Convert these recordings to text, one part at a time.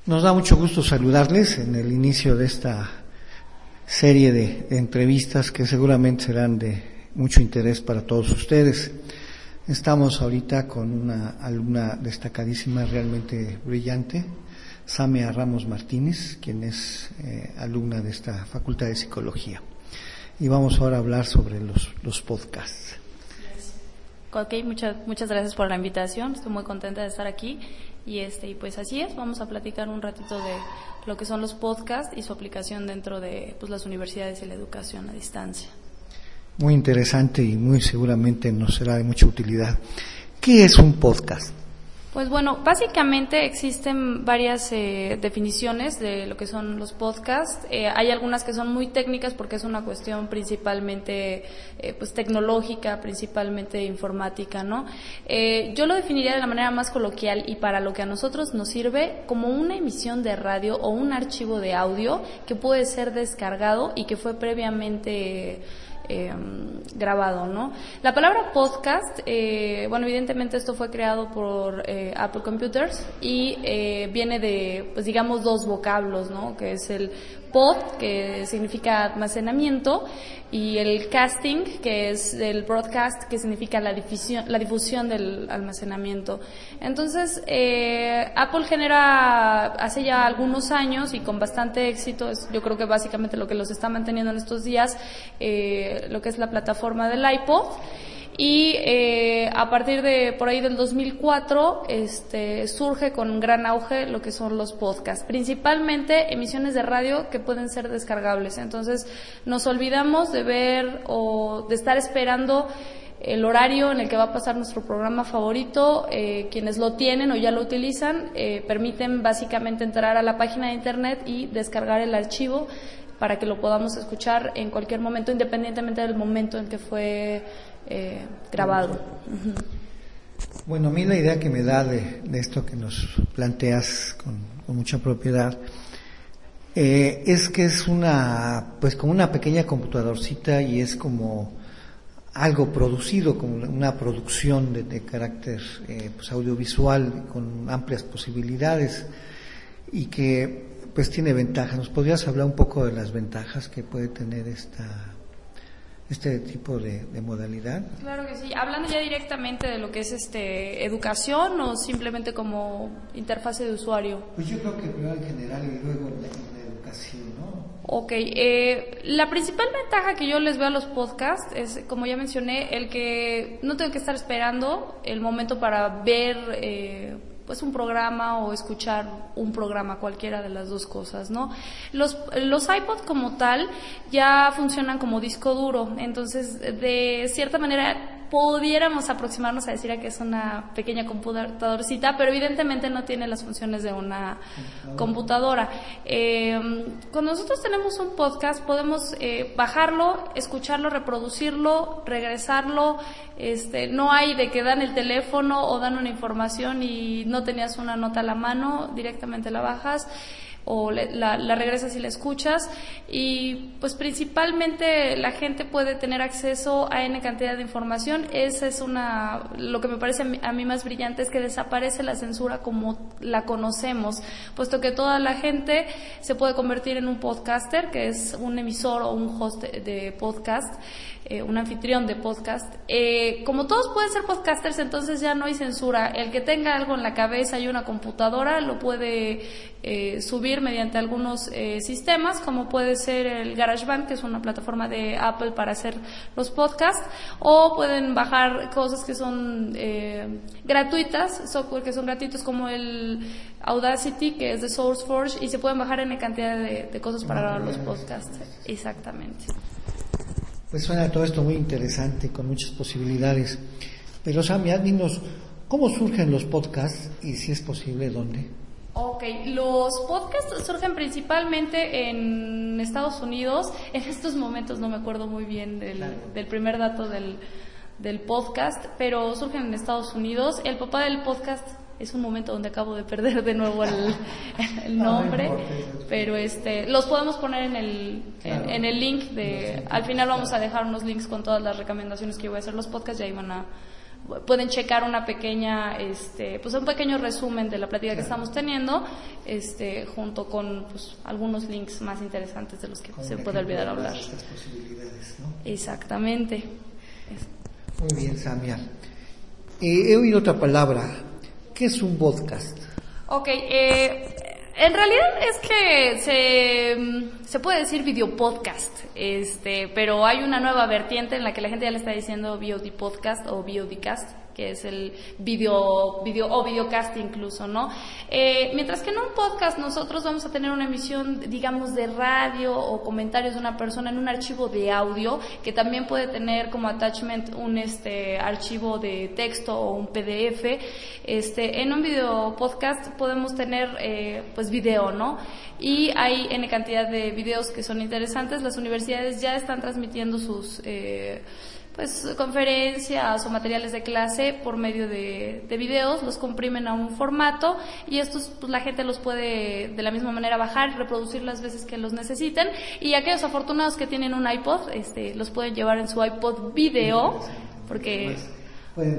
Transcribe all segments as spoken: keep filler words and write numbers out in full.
Nos da mucho gusto saludarles en el inicio de esta serie de, de entrevistas que seguramente serán de mucho interés para todos ustedes. Estamos ahorita con una alumna destacadísima, realmente brillante, Samia Ramos Martínez, quien es eh, alumna de esta Facultad de Psicología. Y vamos ahora a hablar sobre los, los podcasts. Ok, muchas muchas gracias por la invitación, estoy muy contenta de estar aquí y este y pues así es, vamos a platicar un ratito de lo que son los podcasts y su aplicación dentro de pues las universidades y la educación a distancia. Muy interesante y muy seguramente nos será de mucha utilidad. ¿Qué es un podcast? Pues bueno, básicamente existen varias eh, definiciones de lo que son los podcasts. Eh, hay algunas que son muy técnicas porque es una cuestión principalmente eh, pues tecnológica, principalmente informática, ¿no? Eh, yo lo definiría de la manera más coloquial y para lo que a nosotros nos sirve como una emisión de radio o un archivo de audio que puede ser descargado y que fue previamente Eh, grabado, ¿no? La palabra podcast, eh, bueno, evidentemente esto fue creado por eh, Apple Computers y eh, viene de, pues digamos, dos vocablos, ¿no? Que es el pod, que significa almacenamiento, y el casting, que es el broadcast, que significa la difusión, la difusión del almacenamiento. Entonces, eh, Apple genera hace ya algunos años y con bastante éxito, es, yo creo que básicamente lo que los está manteniendo en estos días, eh, lo que es la plataforma del iPod. Y eh, a partir de por ahí del dos mil cuatro este, surge con gran auge lo que son los podcasts, principalmente emisiones de radio que pueden ser descargables. Entonces nos olvidamos de ver o de estar esperando el horario en el que va a pasar nuestro programa favorito. Eh, quienes lo tienen o ya lo utilizan eh, permiten básicamente entrar a la página de internet y descargar el archivo para que lo podamos escuchar en cualquier momento, independientemente del momento en que fue eh, grabado. Uh-huh. Bueno, a mí la idea que me da de, de esto que nos planteas con, con mucha propiedad eh, es que es una, pues como una pequeña computadorcita y es como algo producido, como una producción de, de carácter eh, pues audiovisual con amplias posibilidades y que pues tiene ventajas. ¿Nos podrías hablar un poco de las ventajas que puede tener esta este tipo de, de modalidad? Claro que sí. Hablando ya directamente de lo que es este educación o simplemente como interfase de usuario. Pues yo creo que primero en general y luego en la, en la educación, ¿no? Ok, eh, la principal ventaja que yo les veo a los podcasts es, como ya mencioné, el que no tengo que estar esperando el momento para ver eh, pues un programa o escuchar un programa, cualquiera de las dos cosas, ¿no? Los, los iPod como tal ya funcionan como disco duro, entonces de cierta manera pudiéramos aproximarnos a decir a que es una pequeña computadorcita, pero evidentemente no tiene las funciones de una computadora. Eh, cuando nosotros tenemos un podcast podemos eh, bajarlo, escucharlo, reproducirlo, regresarlo. Este, no hay de que dan el teléfono o dan una información y no tenías una nota a la mano, directamente la bajas o le, la, la regresas y la escuchas, y pues principalmente la gente puede tener acceso a N cantidad de información. Esa es una, lo que me parece a mí, a mí más brillante es que desaparece la censura como la conocemos, puesto que toda la gente se puede convertir en un podcaster, que es un emisor o un host de, de podcast, eh, un anfitrión de podcast. Eh, como todos pueden ser podcasters, entonces ya no hay censura. El que tenga algo en la cabeza y una computadora lo puede eh, subir mediante algunos eh, sistemas, como puede ser el GarageBand, que es una plataforma de Apple para hacer los podcasts, o pueden bajar cosas que son eh, gratuitas, software que son gratuitos como el Audacity, que es de SourceForge, y se pueden bajar en cantidad de, de cosas para grabar los podcasts. Exactamente. Pues suena todo esto muy interesante, con muchas posibilidades. Pero Samia, dinos, ¿cómo surgen los podcasts y si es posible, dónde? Ok, los podcasts surgen principalmente en Estados Unidos. En estos momentos no me acuerdo muy bien del, claro. del primer dato del, del podcast, pero surgen en Estados Unidos. El papá del podcast es un momento donde acabo de perder de nuevo el, el nombre, pero este los podemos poner en el en, en el link de, al final vamos a dejar unos links con todas las recomendaciones que voy a hacer los podcasts y ahí van a pueden checar una pequeña, este, pues un pequeño resumen de la plática que estamos teniendo, este, junto con pues, algunos links más interesantes de los que se puede olvidar hablar. Estas posibilidades, ¿no? Exactamente. Muy bien, Samia. Eh, he oído otra palabra. ¿Qué es un podcast? Ok, eh, en realidad es que se, se puede decir video podcast, este, pero hay una nueva vertiente en la que la gente ya le está diciendo V O D podcast o V O D cast, que es el video, video o videocast incluso, ¿no? Eh, mientras que en un podcast nosotros vamos a tener una emisión, digamos, de radio o comentarios de una persona en un archivo de audio, que también puede tener como attachment un este archivo de texto o un P D F. Este, en un video podcast podemos tener, eh, pues, video, ¿no? Y hay N cantidad de videos que son interesantes. Las universidades ya están transmitiendo sus, eh, pues conferencias o materiales de clase por medio de, de videos, los comprimen a un formato y estos pues la gente los puede de la misma manera bajar y reproducir las veces que los necesiten, y aquellos afortunados que tienen un iPod, este, los pueden llevar en su iPod video, porque pueden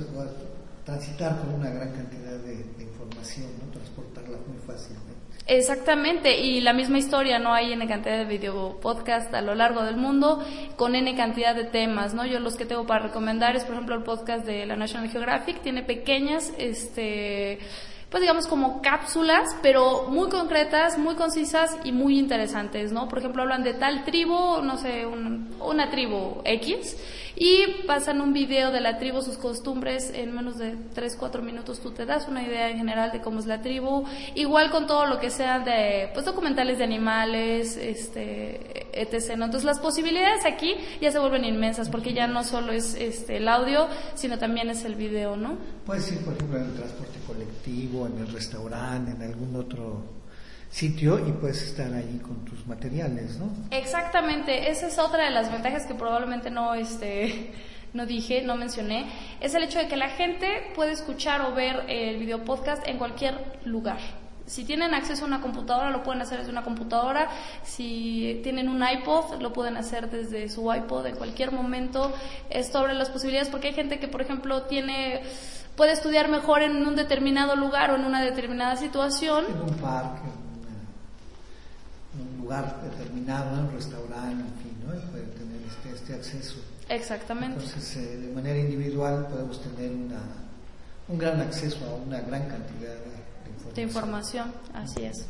transitar con una gran cantidad de, de información, ¿no? Transportarla muy fácilmente. Exactamente, y la misma historia, ¿no? Hay N cantidad de video podcast a lo largo del mundo con N cantidad de temas, ¿no? Yo los que tengo para recomendar es, por ejemplo, el podcast de la National Geographic. Tiene pequeñas, este, pues digamos como cápsulas, pero muy concretas, muy concisas y muy interesantes, ¿no? Por ejemplo, hablan de tal tribu, no sé, un, una tribu X, y pasan un video de la tribu, sus costumbres, en menos de tres, cuatro minutos tú te das una idea en general de cómo es la tribu. Igual con todo lo que sea de, pues, documentales de animales, este, etcétera, ¿no? Entonces las posibilidades aquí ya se vuelven inmensas, porque ya no solo es este el audio, sino también es el video, ¿no? Puedes ir, por ejemplo, en el transporte colectivo, en el restaurante, en algún otro sitio, y puedes estar ahí con tus materiales, ¿no? Exactamente, esa es otra de las ventajas que probablemente no este no dije, no mencioné, es el hecho de que la gente puede escuchar o ver el video podcast en cualquier lugar. Si tienen acceso a una computadora, lo pueden hacer desde una computadora. Si tienen un iPod, lo pueden hacer desde su iPod en cualquier momento. Es sobre las posibilidades, porque hay gente que, por ejemplo, tiene puede estudiar mejor en un determinado lugar o en una determinada situación. En un parque, en un lugar determinado, en un restaurante, en fin, ¿no? Puede tener este, este acceso. Exactamente. Entonces, eh, de manera individual podemos tener una, un gran acceso a una gran cantidad de de información, así es.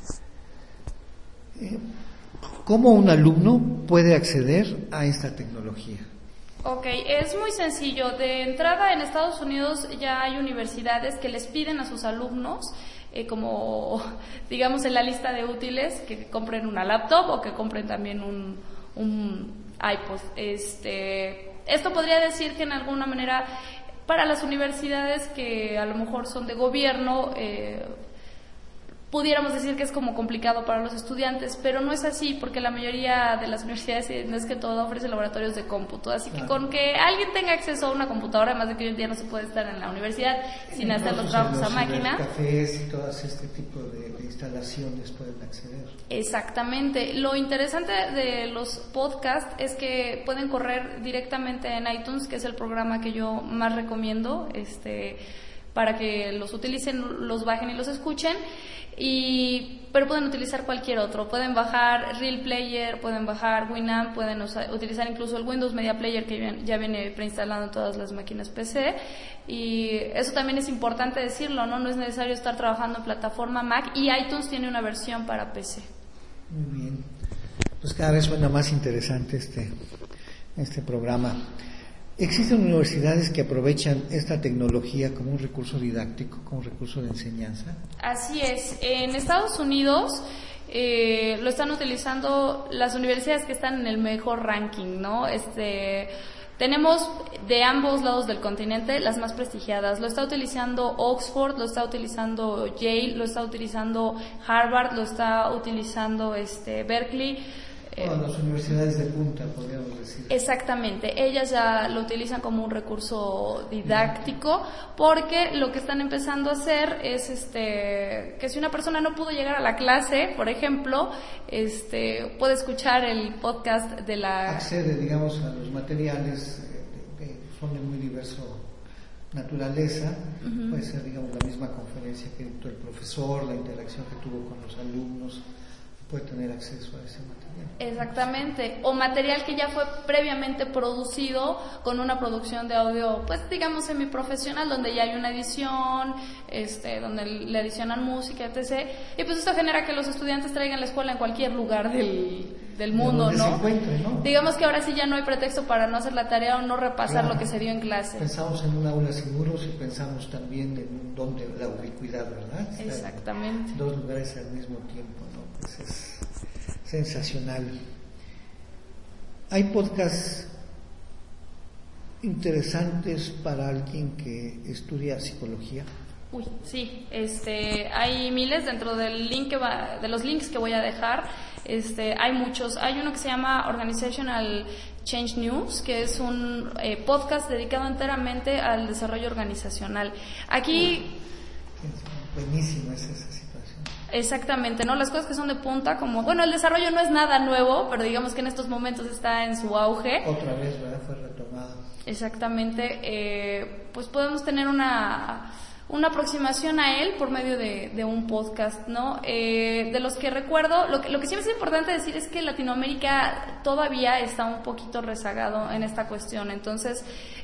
¿Cómo un alumno puede acceder a esta tecnología? Ok, es muy sencillo. De entrada, en Estados Unidos ya hay universidades que les piden a sus alumnos, eh, como digamos en la lista de útiles, que compren una laptop o que compren también un, un iPod. Este, esto podría decir que en alguna manera para las universidades que a lo mejor son de gobierno, eh, pudiéramos decir que es como complicado para los estudiantes, pero no es así, porque la mayoría de las universidades, no es que todo, ofrece laboratorios de cómputo, así que con que alguien tenga acceso a una computadora, además de que hoy en día no se puede estar en la universidad sin hacer los trabajos a máquina. Los cafés y todas este tipo de, de instalaciones pueden acceder. Exactamente. Lo interesante de los podcasts es que pueden correr directamente en iTunes, que es el programa que yo más recomiendo, este, para que los utilicen, los bajen y los escuchen. Y, pero pueden utilizar cualquier otro, pueden bajar Real Player, pueden bajar Winamp, pueden usar, utilizar incluso el Windows Media Player, que ya viene preinstalado en todas las máquinas P C, y eso también es importante decirlo, ¿no? No es necesario estar trabajando en plataforma Mac, y iTunes tiene una versión para P C. Muy bien, pues cada vez suena más interesante este, este programa. ¿Existen universidades que aprovechan esta tecnología como un recurso didáctico, como un recurso de enseñanza? Así es. En Estados Unidos eh, lo están utilizando las universidades que están en el mejor ranking, ¿no? Este, tenemos de ambos lados del continente las más prestigiadas. Lo está utilizando Oxford, lo está utilizando Yale, lo está utilizando Harvard, lo está utilizando este Berkeley. Bueno, las universidades de punta, podríamos decir. Exactamente, ellas ya lo utilizan como un recurso didáctico, porque lo que están empezando a hacer es este que si una persona no pudo llegar a la clase, por ejemplo, este puede escuchar el podcast de la... Accede, digamos, a los materiales que son de muy diverso naturaleza, uh-huh. puede ser, digamos, la misma conferencia que dictó el profesor, la interacción que tuvo con los alumnos, puede tener acceso a ese material. Exactamente, o material que ya fue previamente producido con una producción de audio, pues digamos semiprofesional, donde ya hay una edición, este, donde le adicionan música, etcétera. Y pues esto genera que los estudiantes traigan la escuela en cualquier lugar del, del mundo, ¿no? Encuentre, ¿no? Digamos que ahora sí ya no hay pretexto para no hacer la tarea o no repasar claro. lo que se dio en clase. Pensamos en un aula seguros y pensamos también en donde la ubicuidad, ¿verdad? Exactamente. Dos lugares al mismo tiempo, ¿no? Pues es sensacional. Hay podcasts interesantes para alguien que estudia psicología. Uy, sí, este, hay miles dentro del link que va, de los links que voy a dejar. Este, hay muchos. Hay uno que se llama Organizational Change News, que es un eh, podcast dedicado enteramente al desarrollo organizacional. Aquí. Uy, buenísima es esa situación. Exactamente, ¿no? Las cosas que son de punta, como, bueno, el desarrollo no es nada nuevo, pero digamos que en estos momentos está en su auge. Otra vez, ¿verdad? Fue retomado. Exactamente, eh, pues podemos tener una, una aproximación a él por medio de, de un podcast, ¿no? Eh, de los que recuerdo, lo que, lo que siempre es importante decir es que Latinoamérica todavía está un poquito rezagado en esta cuestión, entonces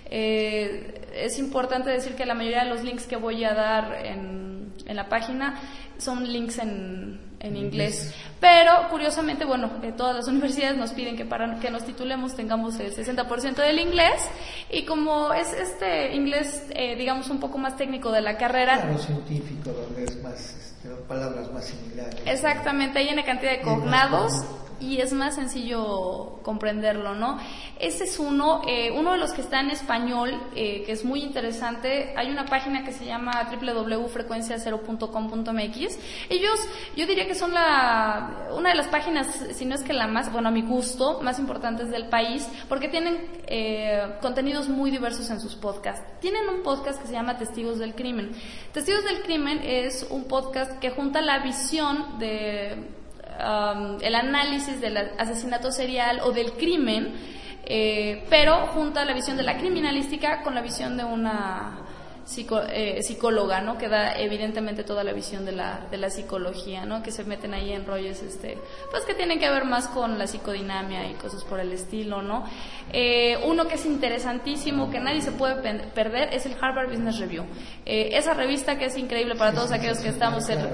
eh, es importante decir que la mayoría de los links que voy a dar en, en la página son links en, en inglés, pero curiosamente, bueno, eh, todas las universidades nos piden que para que nos titulemos tengamos el sesenta por ciento del inglés, y como es este inglés, eh, digamos, un poco más técnico de la carrera, claro, científico, donde es más, este, palabras más similares. Exactamente, hay una cantidad de cognados y es más sencillo comprenderlo, ¿no? Ese es uno, eh, uno de los que está en español, eh, que es muy interesante. Hay una página que se llama doble u doble u doble u punto frecuencia cero punto com punto m x. Ellos, yo diría que son la, una de las páginas, si no es que la más, bueno, a mi gusto, más importantes del país, porque tienen eh, contenidos muy diversos en sus podcasts. Tienen un podcast que se llama Testigos del Crimen. Testigos del Crimen es un podcast que junta la visión de Um, el análisis del asesinato serial o del crimen, eh, pero junta la visión de la criminalística con la visión de una psico, eh, psicóloga, ¿no? Que da evidentemente toda la visión de la, de la psicología, ¿no? Que se meten ahí en rollos, este, pues que tienen que ver más con la psicodinamia y cosas por el estilo, ¿no? Eh, uno que es interesantísimo, que nadie se puede pen- perder, es el Harvard Business Review. Eh, esa revista que es increíble para todos aquellos que estamos en...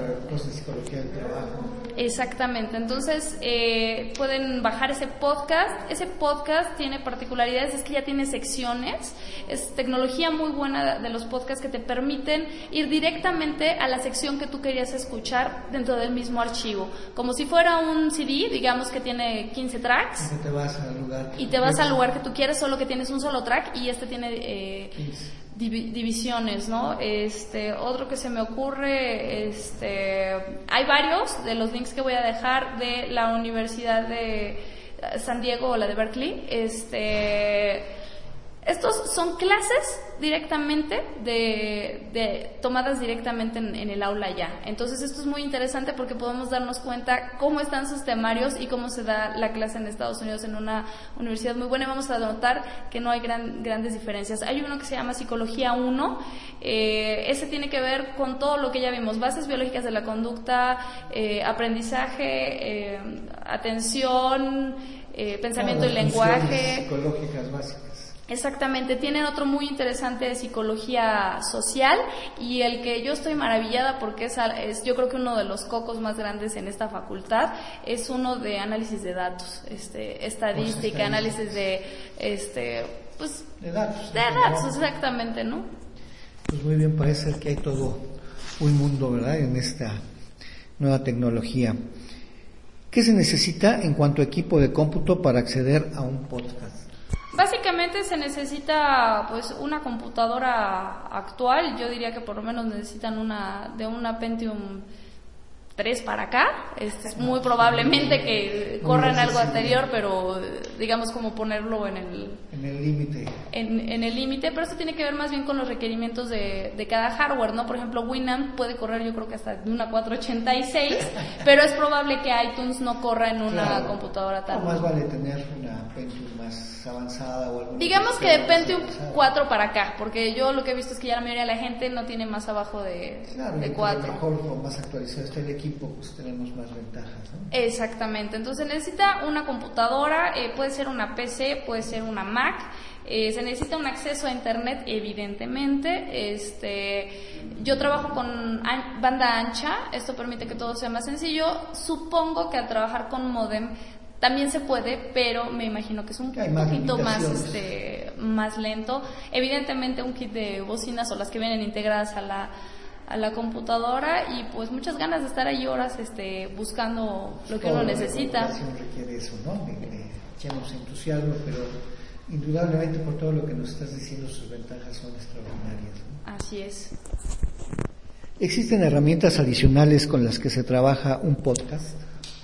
Exactamente, entonces eh, pueden bajar ese podcast. Ese podcast tiene particularidades, es que ya tiene secciones, es tecnología muy buena de los podcasts que te permiten ir directamente a la sección que tú querías escuchar dentro del mismo archivo, como si fuera un C D, digamos que tiene quince tracks, y te vas al lugar y te vas al lugar que tú quieres, solo que tienes un solo track, y este tiene eh, div- divisiones, ¿no? Este, otro que se me ocurre, este, hay varios de los links que voy a dejar de la Universidad de San Diego o la de Berkeley. Este, estos son clases directamente de, de tomadas directamente en, en el aula ya. Entonces esto es muy interesante porque podemos darnos cuenta cómo están sus temarios y cómo se da la clase en Estados Unidos en una universidad muy buena, y vamos a notar que no hay gran, grandes diferencias. Hay uno que se llama Psicología uno, eh, ese tiene que ver con todo lo que ya vimos: bases biológicas de la conducta, eh, aprendizaje, eh, atención, eh, pensamiento, claro, y lenguaje psicológicas básicas. Exactamente, tienen otro muy interesante de psicología social, y el que yo estoy maravillada porque es, es yo creo que uno de los cocos más grandes en esta facultad, es uno de análisis de datos, este, estadística, pues análisis de, este, pues, de datos, de datos, exactamente, ¿no? Pues muy bien, parece que hay todo un mundo, ¿verdad?, en esta nueva tecnología. ¿Qué se necesita en cuanto a equipo de cómputo para acceder a un podcast? Básicamente se necesita pues una computadora actual. Yo diría que por lo menos necesitan una de una Pentium tres para acá, este es muy probablemente que corran algo anterior, pero digamos como ponerlo en el en el límite en, en el límite, pero eso tiene que ver más bien con los requerimientos de, de cada hardware, ¿no? Por ejemplo, Winamp puede correr yo creo que hasta de una cuatrocientos ochenta y seis, pero es probable que iTunes no corra en una claro. computadora tan... O más vale tener una Pentium más avanzada o algo. Digamos que de Pentium cuatro para acá, porque yo lo que he visto es que ya la mayoría de la gente no tiene más abajo de, claro, de cuatro. Mejor o más actualizado está el equipo, pues tenemos más ventajas, ¿no? Exactamente, entonces necesita una computadora, eh, puede ser una P C, puede ser una Mac, eh, se necesita un acceso a internet evidentemente, este, yo trabajo con an- banda ancha, esto permite que todo sea más sencillo, supongo que al trabajar con modem también se puede, pero me imagino que es un poquito más, este, más lento. Evidentemente un kit de bocinas o las que vienen integradas a la a la computadora y pues muchas ganas de estar ahí horas este buscando lo que uno necesita. La requiere eso, ¿no? De, de echamos entusiasmo, pero indudablemente por todo lo que nos estás diciendo sus ventajas son extraordinarias, ¿no? Así es. ¿Existen herramientas adicionales con las que se trabaja un podcast?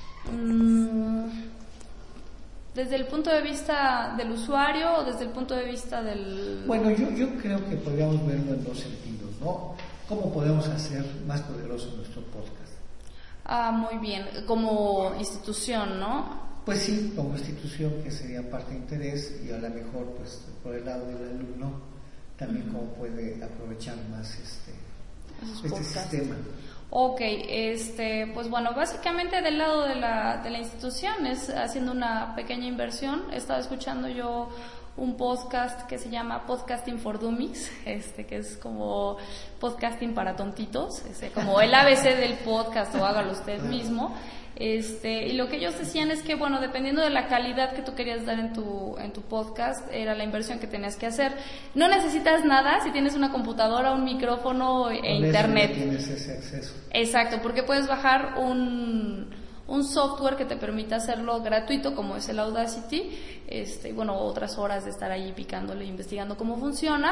Mm, ¿Desde el punto de vista del usuario o desde el punto de vista del...? Bueno, yo, yo creo que podríamos verlo en dos sentidos, ¿no? ¿Cómo podemos hacer más poderoso nuestro podcast? Ah, muy bien. Como institución, ¿no? Pues sí, como institución, que sería parte de interés, y a lo mejor, pues, por el lado del alumno, también uh-huh. cómo puede aprovechar más este, este sistema. Ok, este, pues bueno, básicamente del lado de la, de la institución es haciendo una pequeña inversión. He estado escuchando yo un podcast que se llama Podcasting for Dummies, este, que es como podcasting para tontitos, este, como el A B C del podcast o hágalo usted mismo. Este, y lo que ellos decían es que, bueno, dependiendo de la calidad que tú querías dar en tu, en tu podcast, era la inversión que tenías que hacer. No necesitas nada si tienes una computadora, un micrófono e Con internet. Eso no tienes ese acceso. Exacto, porque puedes bajar un, un software que te permita hacerlo gratuito, como es el Audacity, este, y bueno, otras horas de estar ahí picándole, investigando cómo funciona.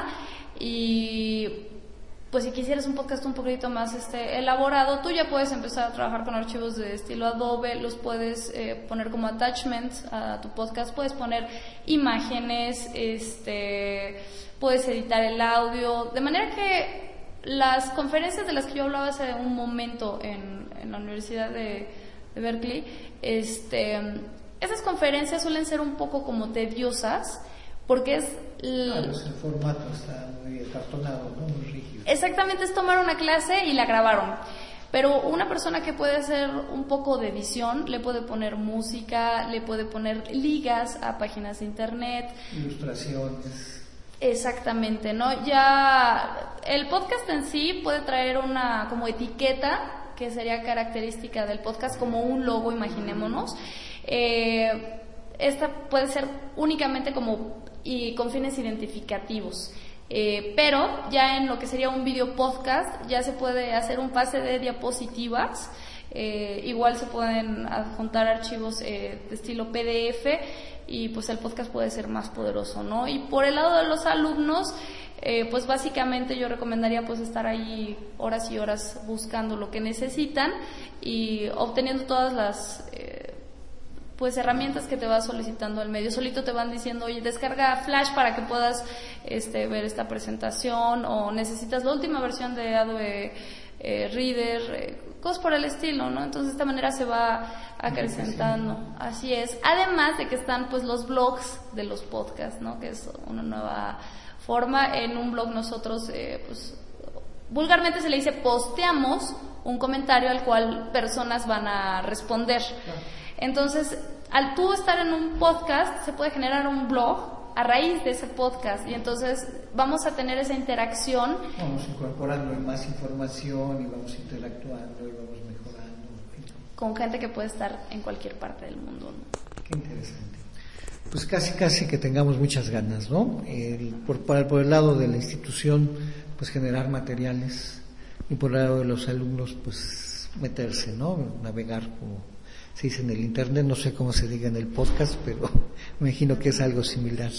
Y pues si quisieras un podcast un poquito más este elaborado, tú ya puedes empezar a trabajar con archivos de estilo Adobe, los puedes eh, poner como attachments a tu podcast, puedes poner imágenes, este, puedes editar el audio, de manera que las conferencias de las que yo hablaba hace un momento en, en la Universidad de, de Berkeley, este, esas conferencias suelen ser un poco como tediosas, porque es... L- claro, el formato está muy acartonado, ¿no? Muy rígido. Exactamente, es tomar una clase y la grabaron. Pero una persona que puede hacer un poco de edición, le puede poner música, le puede poner ligas a páginas de internet. Ilustraciones. Exactamente, ¿no? Ya el podcast en sí puede traer una como etiqueta, que sería característica del podcast, como un logo, imaginémonos. Eh, esta puede ser únicamente como y con fines identificativos, eh, pero ya en lo que sería un video podcast ya se puede hacer un pase de diapositivas, eh, igual se pueden adjuntar archivos eh, de estilo P D F y pues el podcast puede ser más poderoso, ¿no? Y por el lado de los alumnos, eh, pues básicamente yo recomendaría pues estar ahí horas y horas buscando lo que necesitan y obteniendo todas las eh, pues herramientas que te va solicitando el medio. Solito te van diciendo, oye, descarga Flash para que puedas este, ver esta presentación, o necesitas la última versión de Adobe eh, Reader, eh, cosas por el estilo, ¿no? Entonces de esta manera se va acrecentando. Así es. Además de que están pues los blogs de los podcasts, ¿no? Que es una nueva forma. En un blog nosotros, eh, pues vulgarmente se le dice posteamos un comentario al cual personas van a responder. Entonces, al tú estar en un podcast, se puede generar un blog a raíz de ese podcast y entonces vamos a tener esa interacción. Vamos incorporando más información y vamos interactuando y vamos mejorando. Con gente que puede estar en cualquier parte del mundo, ¿no? Qué interesante. Pues casi, casi que tengamos muchas ganas, ¿no? El, por, por, por el lado de la institución, pues generar materiales, y por el lado de los alumnos, pues meterse, ¿no? Navegar como se dice en el internet, no sé cómo se diga en el podcast, pero me imagino que es algo similar.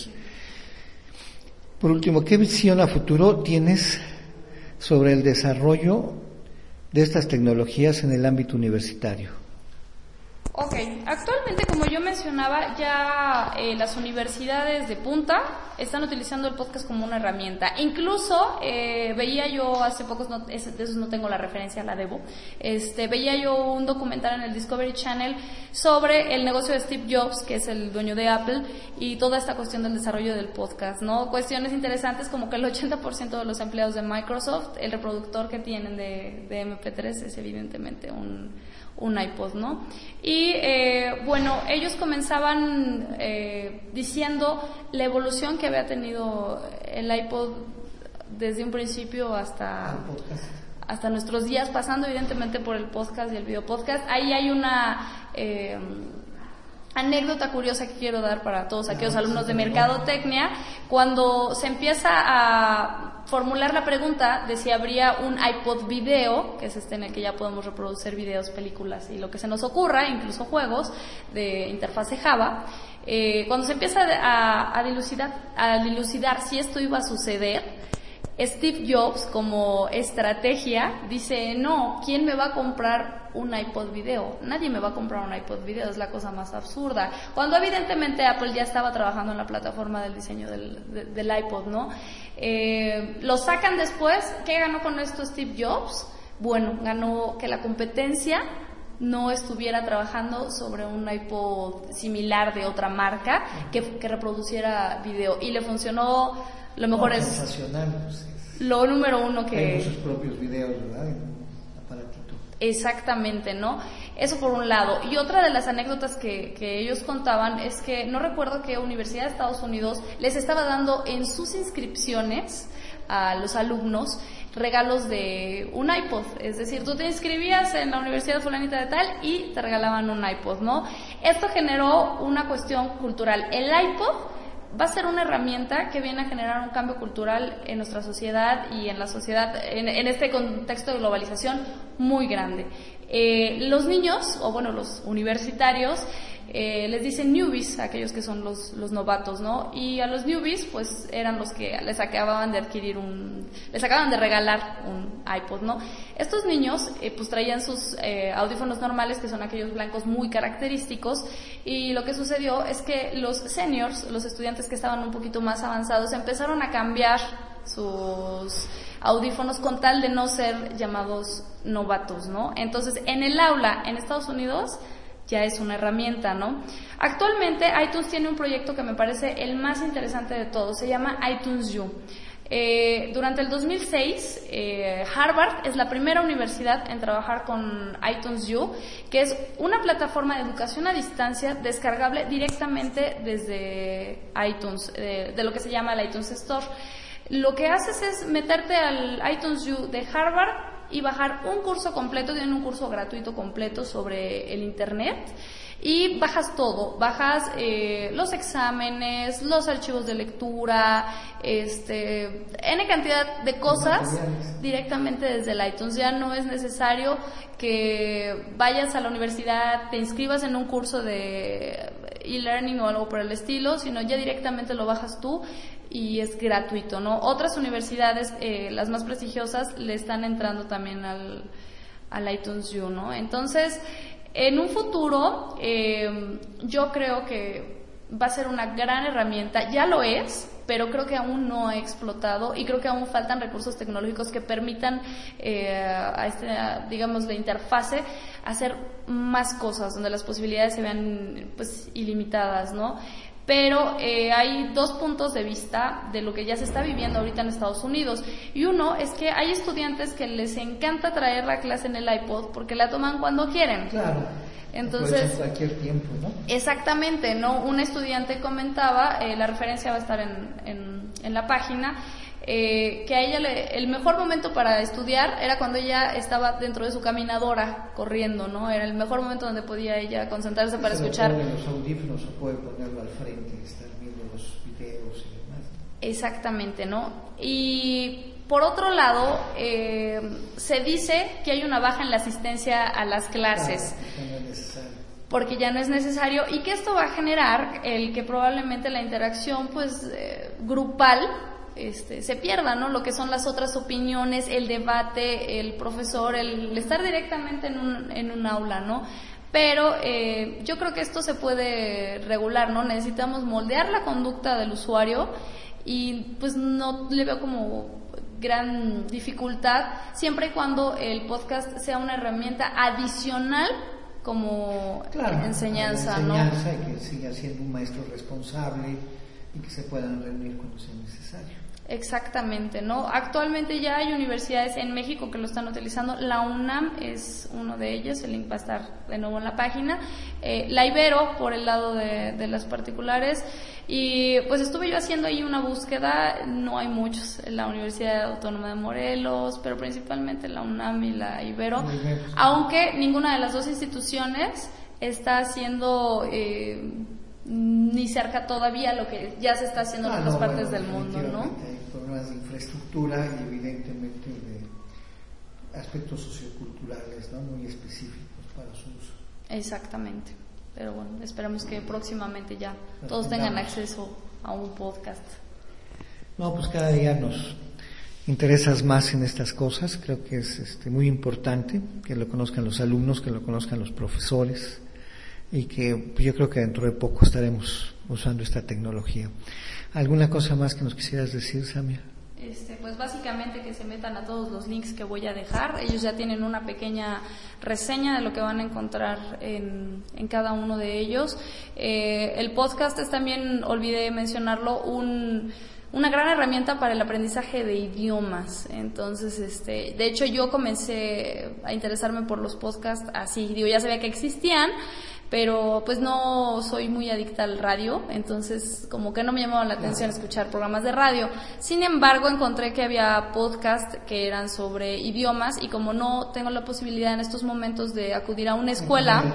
Por último, ¿qué visión a futuro tienes sobre el desarrollo de estas tecnologías en el ámbito universitario? Ok, actualmente, como yo mencionaba, ya eh, las universidades de punta están utilizando el podcast como una herramienta. Incluso eh, veía yo hace pocos, no, es, de esos no tengo la referencia, la debo, este, veía yo un documental en el Discovery Channel sobre el negocio de Steve Jobs, que es el dueño de Apple, y toda esta cuestión del desarrollo del podcast, ¿no? Cuestiones interesantes como que el ochenta por ciento de los empleados de Microsoft, el reproductor que tienen de, de eme pe tres es evidentemente un... un iPod, ¿no? Y eh, bueno, ellos comenzaban eh, diciendo la evolución que había tenido el iPod desde un principio hasta hasta nuestros días, pasando evidentemente por el podcast y el video podcast. Ahí hay una eh, anécdota curiosa que quiero dar para todos aquellos alumnos de mercadotecnia. Cuando se empieza a formular la pregunta de si habría un iPod video, que es este en el que ya podemos reproducir videos, películas y lo que se nos ocurra, incluso juegos de interfase Java, eh, cuando se empieza a, a, dilucidar, a dilucidar si esto iba a suceder, Steve Jobs, como estrategia, dice, no, ¿quién me va a comprar un iPod video? Nadie me va a comprar un iPod video, es la cosa más absurda. Cuando evidentemente Apple ya estaba trabajando en la plataforma del diseño del, de, del iPod, ¿no? Eh, lo sacan después. ¿Qué ganó con esto Steve Jobs? Bueno, ganó que la competencia no estuviera trabajando sobre un iPod similar de otra marca que, que reproduciera video, y le funcionó. Lo mejor no, es sensacional, pues, lo número uno que... Tengo sus propios videos, ¿verdad? En un aparatito. Exactamente, ¿no? Eso por un lado. Y otra de las anécdotas que, que ellos contaban es que no recuerdo qué universidad de Estados Unidos les estaba dando en sus inscripciones a los alumnos regalos de un iPod. Es decir, tú te inscribías en la Universidad Fulanita de tal y te regalaban un iPod, ¿no? Esto generó una cuestión cultural. El iPod va a ser una herramienta que viene a generar un cambio cultural en nuestra sociedad y en la sociedad, en, en este contexto de globalización muy grande. Eh, los niños, o bueno, los universitarios, eh, les dicen newbies a aquellos que son los, los novatos, ¿no? Y a los newbies, pues, eran los que les acababan de adquirir un, les acababan de regalar un iPod, ¿no? Estos niños, eh, pues, traían sus eh, audífonos normales, que son aquellos blancos muy característicos, y lo que sucedió es que los seniors, los estudiantes que estaban un poquito más avanzados, empezaron a cambiar sus audífonos con tal de no ser llamados novatos, ¿no? Entonces, en el aula, en Estados Unidos, ya es una herramienta, ¿no? Actualmente iTunes tiene un proyecto que me parece el más interesante de todos, se llama iTunes U. Eh, durante el dos mil seis, eh, Harvard es la primera universidad en trabajar con iTunes U, que es una plataforma de educación a distancia descargable directamente desde iTunes, eh, de lo que se llama el iTunes Store. Lo que haces es meterte al iTunes U de Harvard y bajar un curso completo, tienen un curso gratuito completo sobre el internet, y bajas todo, bajas eh, los exámenes, los archivos de lectura, este, N cantidad de cosas directamente desde el iTunes. Ya no es necesario que vayas a la universidad, te inscribas en un curso de e-learning o algo por el estilo, sino ya directamente lo bajas tú y es gratuito, ¿no? Otras universidades, eh, las más prestigiosas, le están entrando también al, al iTunes U, ¿no? Entonces, en un futuro, eh, yo creo que va a ser una gran herramienta, ya lo es, pero creo que aún no ha explotado y creo que aún faltan recursos tecnológicos que permitan eh, a este, digamos, de interfase hacer más cosas, donde las posibilidades se vean, pues, ilimitadas, ¿no? Pero eh, hay dos puntos de vista de lo que ya se está viviendo ahorita en Estados Unidos. Y uno es que hay estudiantes que les encanta traer la clase en el iPod porque la toman cuando quieren. Claro. Entonces, en cualquier tiempo, ¿no? Exactamente, ¿no? Un estudiante comentaba, eh, la referencia va a estar en, en, en la página, eh, que a ella le, el mejor momento para estudiar era cuando ella estaba dentro de su caminadora corriendo, ¿no? Era el mejor momento donde podía ella concentrarse para se escuchar. Puede los audífonos o puede ponerlo al frente y estar viendo los videos y demás. Exactamente, ¿no? Y por otro lado, eh, se dice que hay una baja en la asistencia a las clases. Claro, no es necesario. Porque ya no es necesario, y que esto va a generar el que probablemente la interacción, pues, eh, grupal este, se pierda, ¿no? Lo que son las otras opiniones, el debate, el profesor, el estar directamente en un, en un aula, ¿no? Pero eh, yo creo que esto se puede regular, ¿no? Necesitamos moldear la conducta del usuario y pues no le veo como gran dificultad siempre y cuando el podcast sea una herramienta adicional como claro, enseñanza, la enseñanza, ¿no? Y que siga siendo un maestro responsable y que se puedan reunir cuando sea necesario. Exactamente, ¿no? Actualmente ya hay universidades en México que lo están utilizando. La UNAM es uno de ellos, el link va a estar de nuevo en la página. Eh, la Ibero, por el lado de, de las particulares. Y pues estuve yo haciendo ahí una búsqueda, no hay muchos, en la Universidad Autónoma de Morelos, pero principalmente la UNAM y la Ibero, aunque ninguna de las dos instituciones está haciendo eh, ni cerca todavía lo que ya se está haciendo ah, en otras no, partes bueno, del mundo, ¿no? Hay problemas de infraestructura y evidentemente de aspectos socioculturales, ¿no? Muy específicos para su uso. Exactamente. Pero bueno, esperamos que próximamente ya todos tengan acceso a un podcast. No, pues cada día nos interesas más en estas cosas. Creo que es este, muy importante que lo conozcan los alumnos, que lo conozcan los profesores y que pues, yo creo que dentro de poco estaremos usando esta tecnología. ¿Alguna cosa más que nos quisieras decir, Samia? Este, pues básicamente que se metan a todos los links que voy a dejar. Ellos ya tienen una pequeña reseña de lo que van a encontrar en, en cada uno de ellos. Eh, el podcast es también, olvidé mencionarlo, un, una gran herramienta para el aprendizaje de idiomas. Entonces, este, de hecho yo comencé a interesarme por los podcasts así, digo, ya sabía que existían, pero pues no soy muy adicta al radio, entonces como que no me llamaba la atención escuchar programas de radio. Sin embargo, encontré que había podcasts que eran sobre idiomas y como no tengo la posibilidad en estos momentos de acudir a una escuela,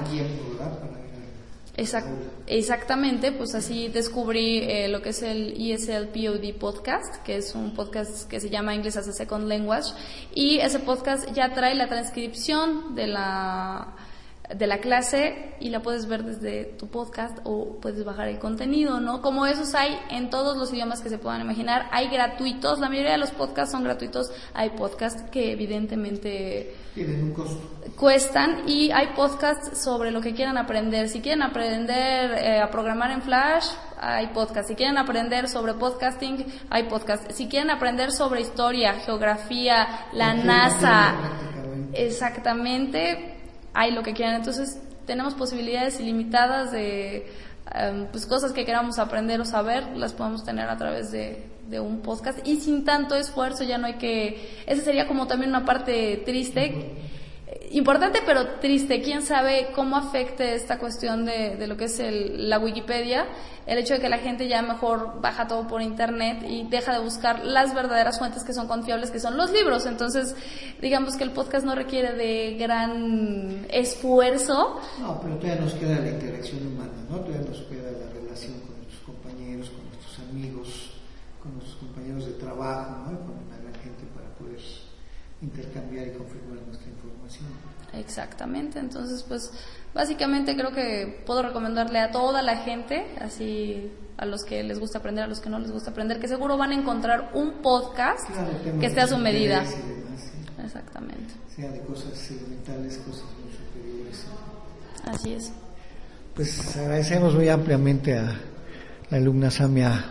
exact, exactamente, pues así descubrí eh, lo que es el E S L P O D Podcast, que es un podcast que se llama English as a Second Language, y ese podcast ya trae la transcripción de la de la clase y la puedes ver desde tu podcast o puedes bajar el contenido, ¿no? Como esos hay en todos los idiomas que se puedan imaginar. Hay gratuitos, la mayoría de los podcasts son gratuitos. Hay podcasts que evidentemente tienen un costo, cuestan, y hay podcasts sobre lo que quieran aprender. Si quieren aprender eh, a programar en Flash, hay podcasts. Si quieren aprender sobre podcasting, hay podcasts. Si quieren aprender sobre historia, geografía, la NASA, exactamente, hay lo que quieran. Entonces tenemos posibilidades ilimitadas de um, pues cosas que queramos aprender o saber, las podemos tener a través de, de un podcast y sin tanto esfuerzo. Ya no hay que, esa sería como también una parte triste, importante pero triste. Quién sabe cómo afecte esta cuestión de, de lo que es el, la Wikipedia, el hecho de que la gente ya mejor baja todo por internet y deja de buscar las verdaderas fuentes que son confiables, que son los libros. Entonces, digamos que el podcast no requiere de gran esfuerzo. No, pero todavía nos queda la interacción humana, ¿no? Todavía nos queda la relación con nuestros compañeros, con nuestros amigos, con nuestros compañeros de trabajo, ¿no? Y con una gran gente para poder intercambiar y confirmar nuestra información. Exactamente, entonces pues básicamente creo que puedo recomendarle a toda la gente, así a los que les gusta aprender, a los que no les gusta aprender, que seguro van a encontrar un podcast claro, que esté a su medida. Demás, ¿sí? Exactamente. Sea de cosas elementales, cosas muy superiores. Así es. Pues agradecemos muy ampliamente a la alumna Samia,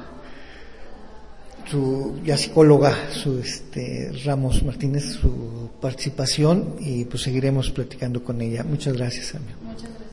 su ya psicóloga, su este Ramos Martínez, su participación, y pues seguiremos platicando con ella. Muchas gracias, Samia. Muchas gracias.